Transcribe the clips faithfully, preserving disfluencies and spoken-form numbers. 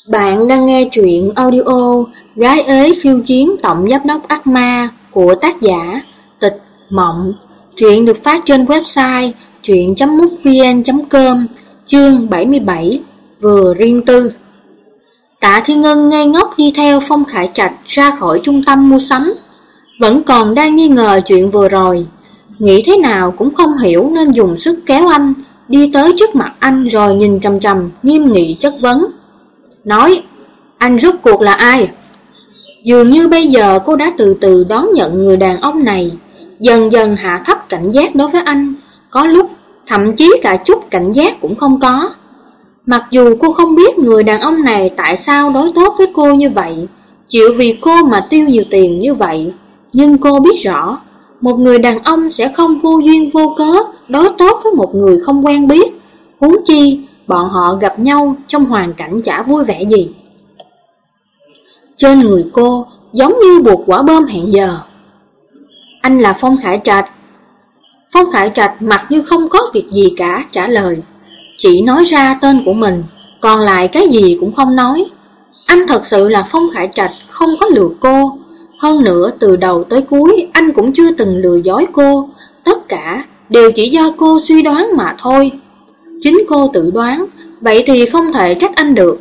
Bạn đang nghe truyện audio Gái ế khiêu chiến tổng giám đốc ác ma của tác giả Tịch Mộng. Truyện được phát trên website truyện chấm mútvn chấm com. Chương bảy mươi bảy, vừa riêng tư. Tạ Thiên Ngân ngây ngốc đi theo Phong Khải Trạch ra khỏi trung tâm mua sắm, vẫn còn đang nghi ngờ chuyện vừa rồi, nghĩ thế nào cũng không hiểu nên dùng sức kéo anh đi tới trước mặt anh rồi nhìn chằm chằm nghiêm nghị chất vấn. Nói, anh rốt cuộc là ai? Dường như bây giờ cô đã từ từ đón nhận người đàn ông này, dần dần hạ thấp cảnh giác đối với anh, có lúc thậm chí cả chút cảnh giác cũng không có. Mặc dù cô không biết người đàn ông này tại sao đối tốt với cô như vậy, chịu vì cô mà tiêu nhiều tiền như vậy, nhưng cô biết rõ, một người đàn ông sẽ không vô duyên vô cớ đối tốt với một người không quen biết, huống chi bọn họ gặp nhau trong hoàn cảnh chả vui vẻ gì. Trên người cô giống như buộc quả bom hẹn giờ. Anh là Phong Khải Trạch. Phong Khải Trạch mặc như không có việc gì cả trả lời, chỉ nói ra tên của mình, còn lại cái gì cũng không nói. Anh thật sự là Phong Khải Trạch, không có lừa cô. Hơn nữa từ đầu tới cuối anh cũng chưa từng lừa dối cô, tất cả đều chỉ do cô suy đoán mà thôi. Chính cô tự đoán, vậy thì không thể trách anh được.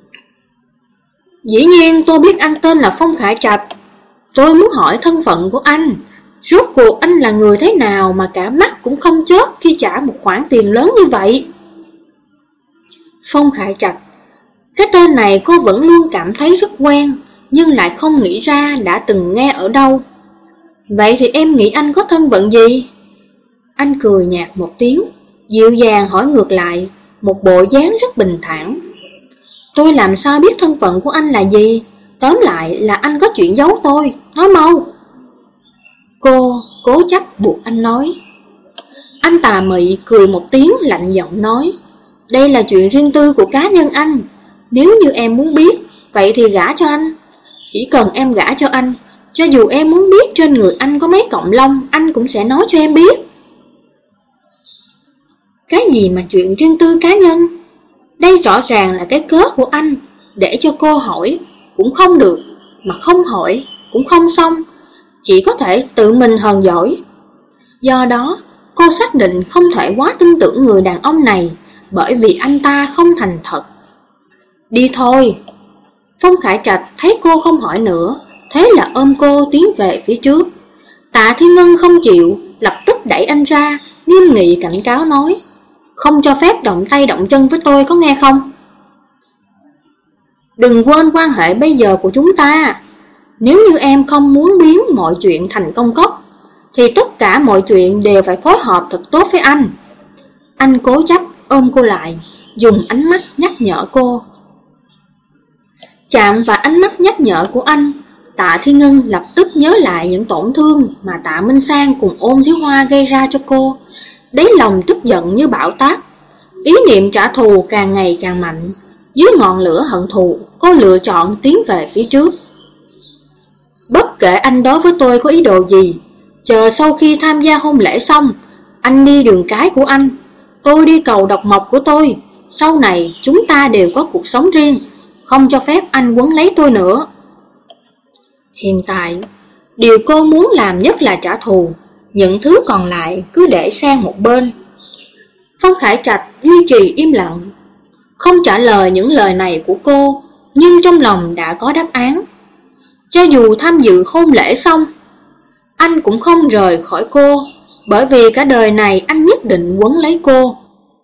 Dĩ nhiên tôi biết anh tên là Phong Khải Trạch. Tôi muốn hỏi thân phận của anh. Rốt cuộc anh là người thế nào mà cả mắt cũng không chớp khi trả một khoản tiền lớn như vậy? Phong Khải Trạch. Cái tên này cô vẫn luôn cảm thấy rất quen, nhưng lại không nghĩ ra đã từng nghe ở đâu. Vậy thì em nghĩ anh có thân phận gì? Anh cười nhạt một tiếng, dịu dàng hỏi ngược lại, một bộ dáng rất bình thản. Tôi làm sao biết thân phận của anh là gì? Tóm lại là anh có chuyện giấu tôi, nói mau. Cô cố chấp buộc anh nói. Anh tà mị cười một tiếng lạnh giọng nói, đây là chuyện riêng tư của cá nhân anh. Nếu như em muốn biết, vậy thì gả cho anh. Chỉ cần em gả cho anh, cho dù em muốn biết trên người anh có mấy cọng lông, anh cũng sẽ nói cho em biết. Cái gì mà chuyện riêng tư cá nhân? Đây rõ ràng là cái cớ của anh, để cho cô hỏi cũng không được, mà không hỏi cũng không xong, chỉ có thể tự mình hờn giỏi. Do đó, cô xác định không thể quá tin tưởng người đàn ông này, bởi vì anh ta không thành thật. Đi thôi. Phong Khải Trạch thấy cô không hỏi nữa, thế là ôm cô tiến về phía trước. Tạ Thiên Ngân không chịu, lập tức đẩy anh ra, nghiêm nghị cảnh cáo nói, không cho phép động tay động chân với tôi, có nghe không? Đừng quên quan hệ bây giờ của chúng ta. Nếu như em không muốn biến mọi chuyện thành công cốc, thì tất cả mọi chuyện đều phải phối hợp thật tốt với anh. Anh cố chấp ôm cô lại, dùng ánh mắt nhắc nhở cô. Chạm vào ánh mắt nhắc nhở của anh, Tạ Thiên Ngân lập tức nhớ lại những tổn thương mà Tạ Minh Sang cùng Ôn Thiếu Hoa gây ra cho cô. Đáy lòng tức giận như bão táp, ý niệm trả thù càng ngày càng mạnh. Dưới ngọn lửa hận thù, cô lựa chọn tiến về phía trước. Bất kể anh đối với tôi có ý đồ gì, chờ sau khi tham gia hôn lễ xong, anh đi đường cái của anh, tôi đi cầu độc mộc của tôi. Sau này chúng ta đều có cuộc sống riêng, không cho phép anh quấn lấy tôi nữa. Hiện tại, điều cô muốn làm nhất là trả thù, những thứ còn lại cứ để sang một bên. Phong Khải Trạch duy trì im lặng, không trả lời những lời này của cô, nhưng trong lòng đã có đáp án. Cho dù tham dự hôn lễ xong, anh cũng không rời khỏi cô, bởi vì cả đời này anh nhất định quấn lấy cô.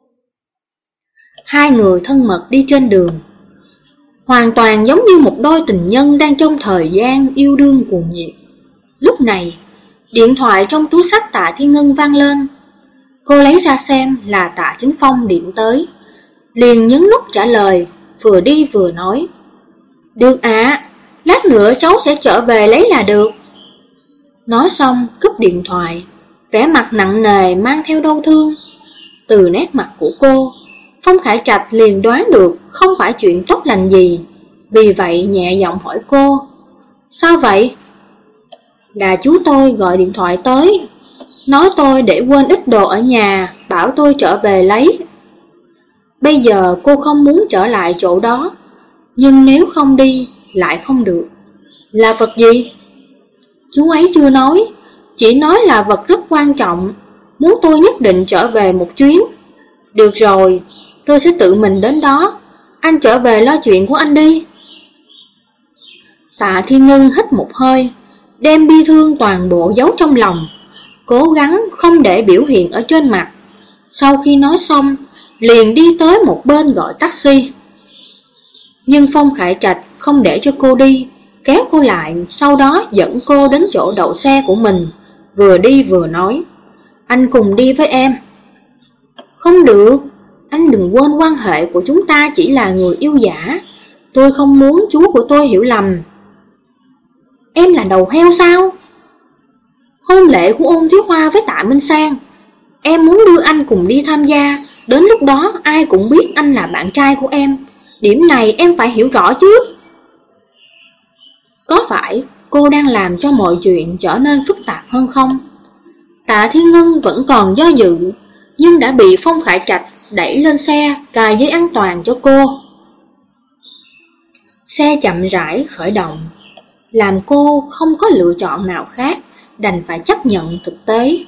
Hai người thân mật đi trên đường, hoàn toàn giống như một đôi tình nhân đang trong thời gian yêu đương cuồng nhiệt. Lúc này, điện thoại trong túi xách Tạ Thiên Ngân vang lên. Cô lấy ra xem là Tạ Chính Phong điện tới, liền nhấn nút trả lời, vừa đi vừa nói, được ạ, à, lát nữa cháu sẽ trở về lấy là được. Nói xong cúp điện thoại, vẻ mặt nặng nề mang theo đau thương. Từ nét mặt của cô, Phong Khải Trạch liền đoán được không phải chuyện tốt lành gì, vì vậy nhẹ giọng hỏi cô, sao vậy? Là chú tôi gọi điện thoại tới, nói tôi để quên ít đồ ở nhà, bảo tôi trở về lấy. Bây giờ cô không muốn trở lại chỗ đó, Nhưng nếu không đi lại không được. Là vật gì? Chú ấy chưa nói, chỉ nói là vật rất quan trọng, muốn tôi nhất định trở về một chuyến. Được rồi, tôi sẽ tự mình đến đó, anh trở về lo chuyện của anh đi. Tạ Thiên Ngân hít một hơi, đem bi thương toàn bộ giấu trong lòng, cố gắng không để biểu hiện ở trên mặt. Sau khi nói xong, liền đi tới một bên gọi taxi. Nhưng Phong Khải Trạch không để cho cô đi, kéo cô lại, sau đó dẫn cô đến chỗ đậu xe của mình, vừa đi vừa nói, anh cùng đi với em. Không được, anh đừng quên quan hệ của chúng ta chỉ là người yêu giả, tôi không muốn chú của tôi hiểu lầm. Em là đầu heo sao? Hôn lễ của Ôn Thiếu Hoa với Tạ Minh Sang, em muốn đưa anh cùng đi tham gia, đến lúc đó ai cũng biết anh là bạn trai của em, điểm này em phải hiểu rõ chứ. Có phải cô đang làm cho mọi chuyện trở nên phức tạp hơn không? Tạ Thiên Ngân vẫn còn do dự, nhưng đã bị Phong Khải Trạch đẩy lên xe, cài dây an toàn cho cô. Xe chậm rãi khởi động, làm cô không có lựa chọn nào khác, đành phải chấp nhận thực tế.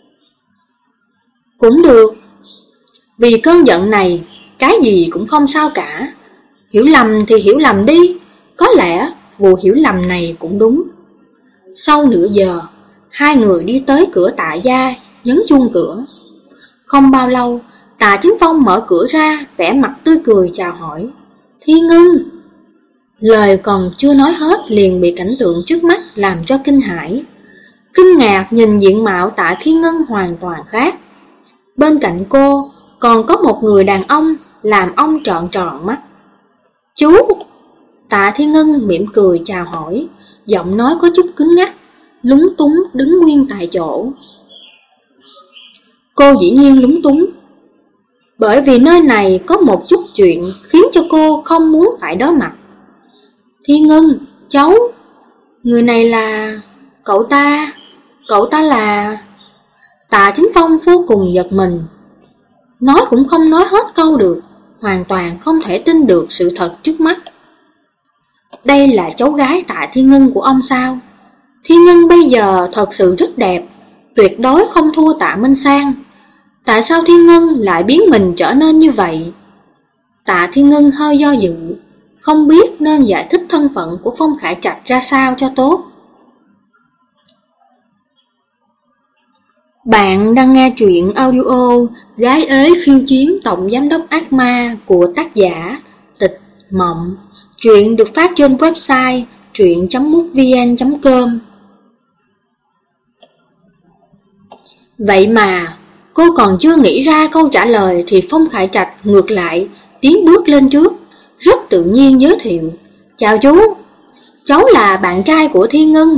Cũng được, vì cơn giận này, cái gì cũng không sao cả. Hiểu lầm thì hiểu lầm đi, có lẽ vụ hiểu lầm này cũng đúng. Sau nửa giờ, hai người đi tới cửa Tạ gia, nhấn chuông cửa. Không bao lâu, Tạ Chính Phong mở cửa ra, vẻ mặt tươi cười chào hỏi. Thiên Ngân. Lời còn chưa nói hết liền bị cảnh tượng trước mắt làm cho kinh hãi. Kinh ngạc nhìn diện mạo Tạ Thiên Ngân hoàn toàn khác. Bên cạnh cô còn có một người đàn ông làm ông trợn tròn mắt. Chú! Tạ Thiên Ngân mỉm cười chào hỏi, giọng nói có chút cứng ngắc, lúng túng đứng nguyên tại chỗ. Cô dĩ nhiên lúng túng, bởi vì nơi này có một chút chuyện khiến cho cô không muốn phải đối mặt. Thiên Ngân, cháu, người này là... Cậu ta, cậu ta là... Tạ Chính Phong vô cùng giật mình, nói cũng không nói hết câu được, hoàn toàn không thể tin được sự thật trước mắt. Đây là cháu gái Tạ Thiên Ngân của ông sao? Thiên Ngân bây giờ thật sự rất đẹp, tuyệt đối không thua Tạ Minh Sang. Tại sao Thiên Ngân lại biến mình trở nên như vậy? Tạ Thiên Ngân hơi do dự, không biết nên giải thích thân phận của Phong Khải Trạch ra sao cho tốt. Bạn đang nghe truyện audio Gái ế khiêu chiến tổng giám đốc ác ma của tác giả Tịch Mộng. Truyện được phát trên website truyện chấm mútvn chấm com. Vậy mà cô còn chưa nghĩ ra câu trả lời thì Phong Khải Trạch ngược lại tiến bước lên trước, rất tự nhiên giới thiệu. Chào chú, cháu là bạn trai của Thiên Ngân.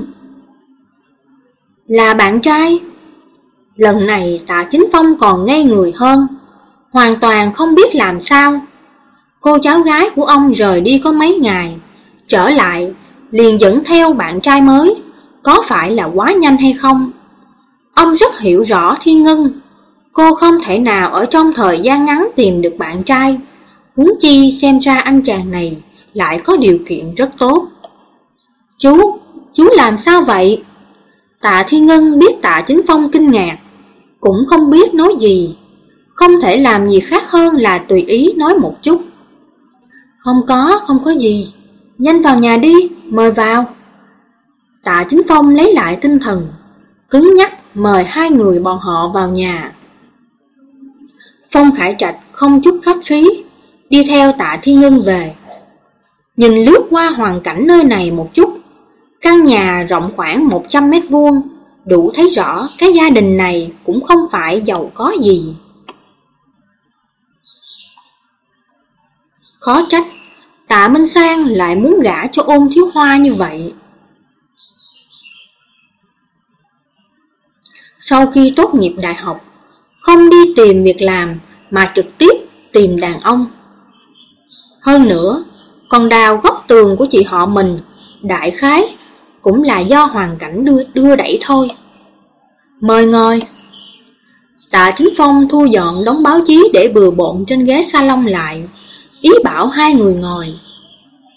Là bạn trai? Lần này Tạ Chính Phong còn ngây người hơn, hoàn toàn không biết làm sao. Cô cháu gái của ông rời đi có mấy ngày, trở lại liền dẫn theo bạn trai mới, có phải là quá nhanh hay không? Ông rất hiểu rõ Thiên Ngân, cô không thể nào ở trong thời gian ngắn tìm được bạn trai, huống chi xem ra anh chàng này lại có điều kiện rất tốt. Chú, chú làm sao vậy? Tạ Thiên Ngân biết Tạ Chính Phong kinh ngạc, cũng không biết nói gì, không thể làm gì khác hơn là tùy ý nói một chút. Không có, không có gì, nhanh vào nhà đi, mời vào. Tạ Chính Phong lấy lại tinh thần, cứng nhắc mời hai người bọn họ vào nhà. Phong Khải Trạch không chút khách khí, đi theo Tạ Thiên Ngân về. Nhìn lướt qua hoàn cảnh nơi này một chút, căn nhà rộng khoảng một trăm mét vuông, đủ thấy rõ cái gia đình này cũng không phải giàu có gì. Khó trách Tạ Minh Sang lại muốn gả cho Ôn Thiếu Hoa như vậy. Sau khi tốt nghiệp đại học, không đi tìm việc làm mà trực tiếp tìm đàn ông. Hơn nữa, còn đào góc tường của chị họ mình, đại khái cũng là do hoàn cảnh đưa, đưa đẩy thôi. Mời ngồi. Tạ Chính Phong thu dọn đống báo chí để bừa bộn trên ghế salon lại, ý bảo hai người ngồi.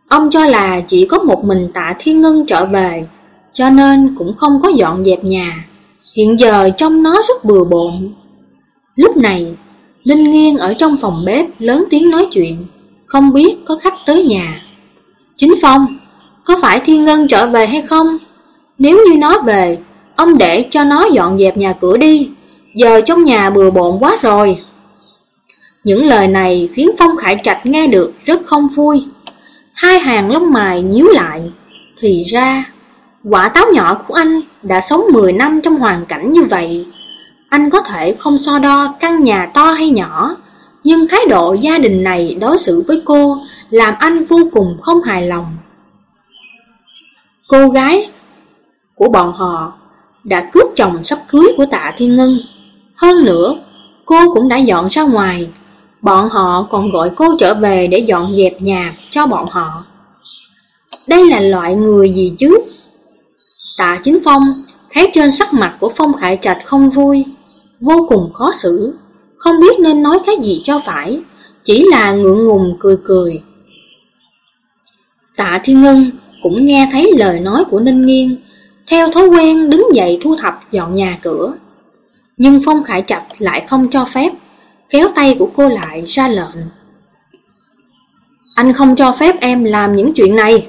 Ông cho là chỉ có một mình Tạ Thiên Ngân trở về, cho nên cũng không có dọn dẹp nhà. Hiện giờ trông nó rất bừa bộn. Lúc này, Ninh Nghiên ở trong phòng bếp lớn tiếng nói chuyện, không biết có khách tới nhà. Chính Phong, có phải Thiên Ngân trở về hay không? Nếu như nó về, ông để cho nó dọn dẹp nhà cửa đi, giờ trong nhà bừa bộn quá rồi. Những lời này khiến Phong Khải Trạch nghe được rất không vui. Hai hàng lông mày nhíu lại. Thì ra, quả táo nhỏ của anh đã sống mười năm trong hoàn cảnh như vậy. Anh có thể không so đo căn nhà to hay nhỏ, nhưng thái độ gia đình này đối xử với cô làm anh vô cùng không hài lòng. Cô gái của bọn họ đã cướp chồng sắp cưới của Tạ Thiên Ngân. Hơn nữa, cô cũng đã dọn ra ngoài. Bọn họ còn gọi cô trở về để dọn dẹp nhà cho bọn họ. Đây là loại người gì chứ? Tạ Chính Phong thấy trên sắc mặt của Phong Khải Trạch không vui, vô cùng khó xử, không biết nên nói cái gì cho phải, chỉ là ngượng ngùng cười cười. Tạ Thiên Ngân cũng nghe thấy lời nói của Ninh Nghiên, theo thói quen đứng dậy thu thập dọn nhà cửa. Nhưng Phong Khải Trạch lại không cho phép, kéo tay của cô lại ra lệnh. Anh không cho phép em làm những chuyện này.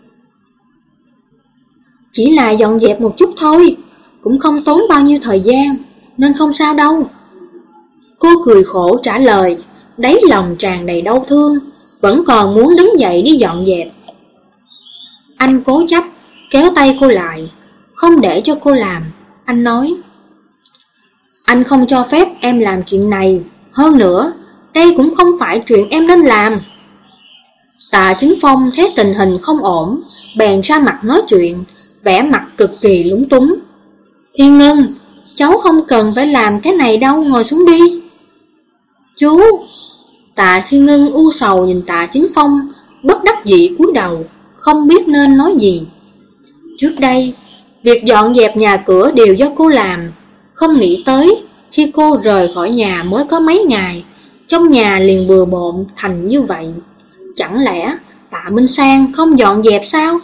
Chỉ là dọn dẹp một chút thôi, cũng không tốn bao nhiêu thời gian, nên không sao đâu. Cô cười khổ trả lời, đáy lòng tràn đầy đau thương, vẫn còn muốn đứng dậy đi dọn dẹp. Anh cố chấp kéo tay cô lại, không để cho cô làm. Anh nói, anh không cho phép em làm chuyện này. Hơn nữa, đây cũng không phải chuyện em nên làm. Tạ Chính Phong thấy tình hình không ổn, bèn ra mặt nói chuyện, vẻ mặt cực kỳ lúng túng. Thiên Ngân, cháu không cần phải làm cái này đâu, ngồi xuống đi. Chú! Tạ Thiên Ngân u sầu nhìn Tạ Chính Phong, bất đắc dĩ cúi đầu, không biết nên nói gì. Trước đây, việc dọn dẹp nhà cửa đều do cô làm, không nghĩ tới khi cô rời khỏi nhà mới có mấy ngày, trong nhà liền bừa bộn thành như vậy. Chẳng lẽ Tạ Minh Sang không dọn dẹp sao?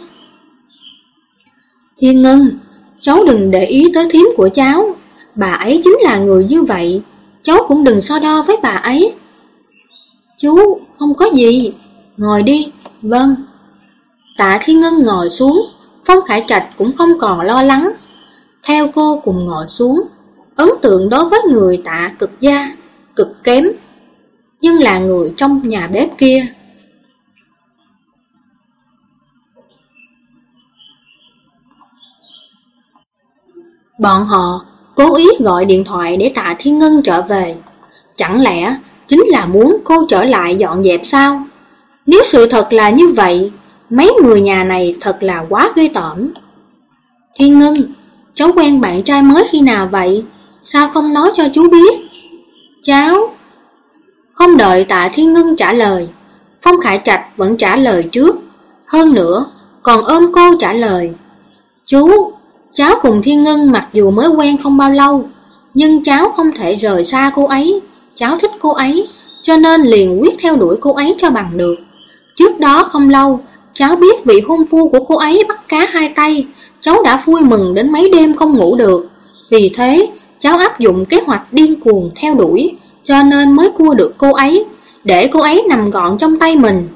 Thiên Ngân, cháu đừng để ý tới thím của cháu, bà ấy chính là người như vậy, cháu cũng đừng so đo với bà ấy. Chú, không có gì, ngồi đi. Vâng. Tạ Thiên Ngân ngồi xuống, Phong Khải Trạch cũng không còn lo lắng, theo cô cùng ngồi xuống. Ấn tượng đối với người Tạ cực gia, cực kém, nhưng là người trong nhà bếp kia. Bọn họ cố ý gọi điện thoại để Tạ Thiên Ngân trở về. Chẳng lẽ chính là muốn cô trở lại dọn dẹp sao? Nếu sự thật là như vậy, mấy người nhà này thật là quá ghê tởm. Thiên Ngân, cháu quen bạn trai mới khi nào vậy? Sao không nói cho chú biết? Cháu... Không đợi Tạ Thiên Ngân trả lời, Phong Khải Trạch vẫn trả lời trước. Hơn nữa, còn ôm cô trả lời. Chú, cháu cùng Thiên Ngân mặc dù mới quen không bao lâu, nhưng cháu không thể rời xa cô ấy. Cháu thích cô ấy, cho nên liền quyết theo đuổi cô ấy cho bằng được. Trước đó không lâu, cháu biết vị hôn phu của cô ấy bắt cá hai tay, cháu đã vui mừng đến mấy đêm không ngủ được. Vì thế, cháu áp dụng kế hoạch điên cuồng theo đuổi, cho nên mới cua được cô ấy, để cô ấy nằm gọn trong tay mình.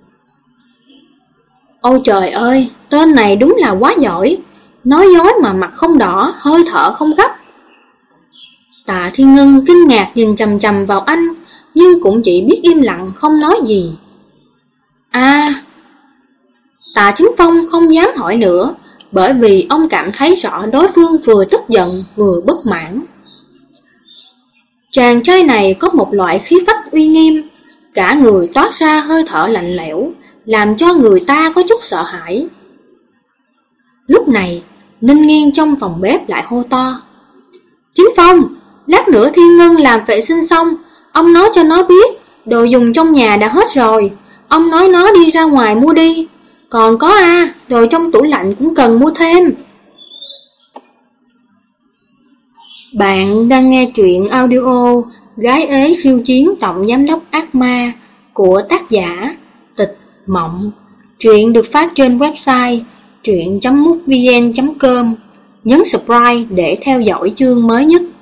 Ôi trời ơi, tên này đúng là quá giỏi, nói dối mà mặt không đỏ, hơi thở không gấp. Tạ Thiên Ngân kinh ngạc nhìn chằm chằm vào anh, nhưng cũng chỉ biết im lặng không nói gì. À, Tạ Chính Phong không dám hỏi nữa, bởi vì ông cảm thấy rõ đối phương vừa tức giận vừa bất mãn. Chàng trai này có một loại khí phách uy nghiêm, cả người toát ra hơi thở lạnh lẽo, làm cho người ta có chút sợ hãi. Lúc này, Ninh Nghiên trong phòng bếp lại hô to. Chính Phong, lát nữa Thiên Ngân làm vệ sinh xong, ông nói cho nó biết, đồ dùng trong nhà đã hết rồi, ông nói nó đi ra ngoài mua đi. Còn có à, đồ trong tủ lạnh cũng cần mua thêm. Bạn đang nghe truyện audio Gái ế khiêu chiến tổng giám đốc ác ma của tác giả Tịch Mộng. Truyện được phát trên website truyện chấm mútvn chấm com. Nhấn subscribe để theo dõi chương mới nhất.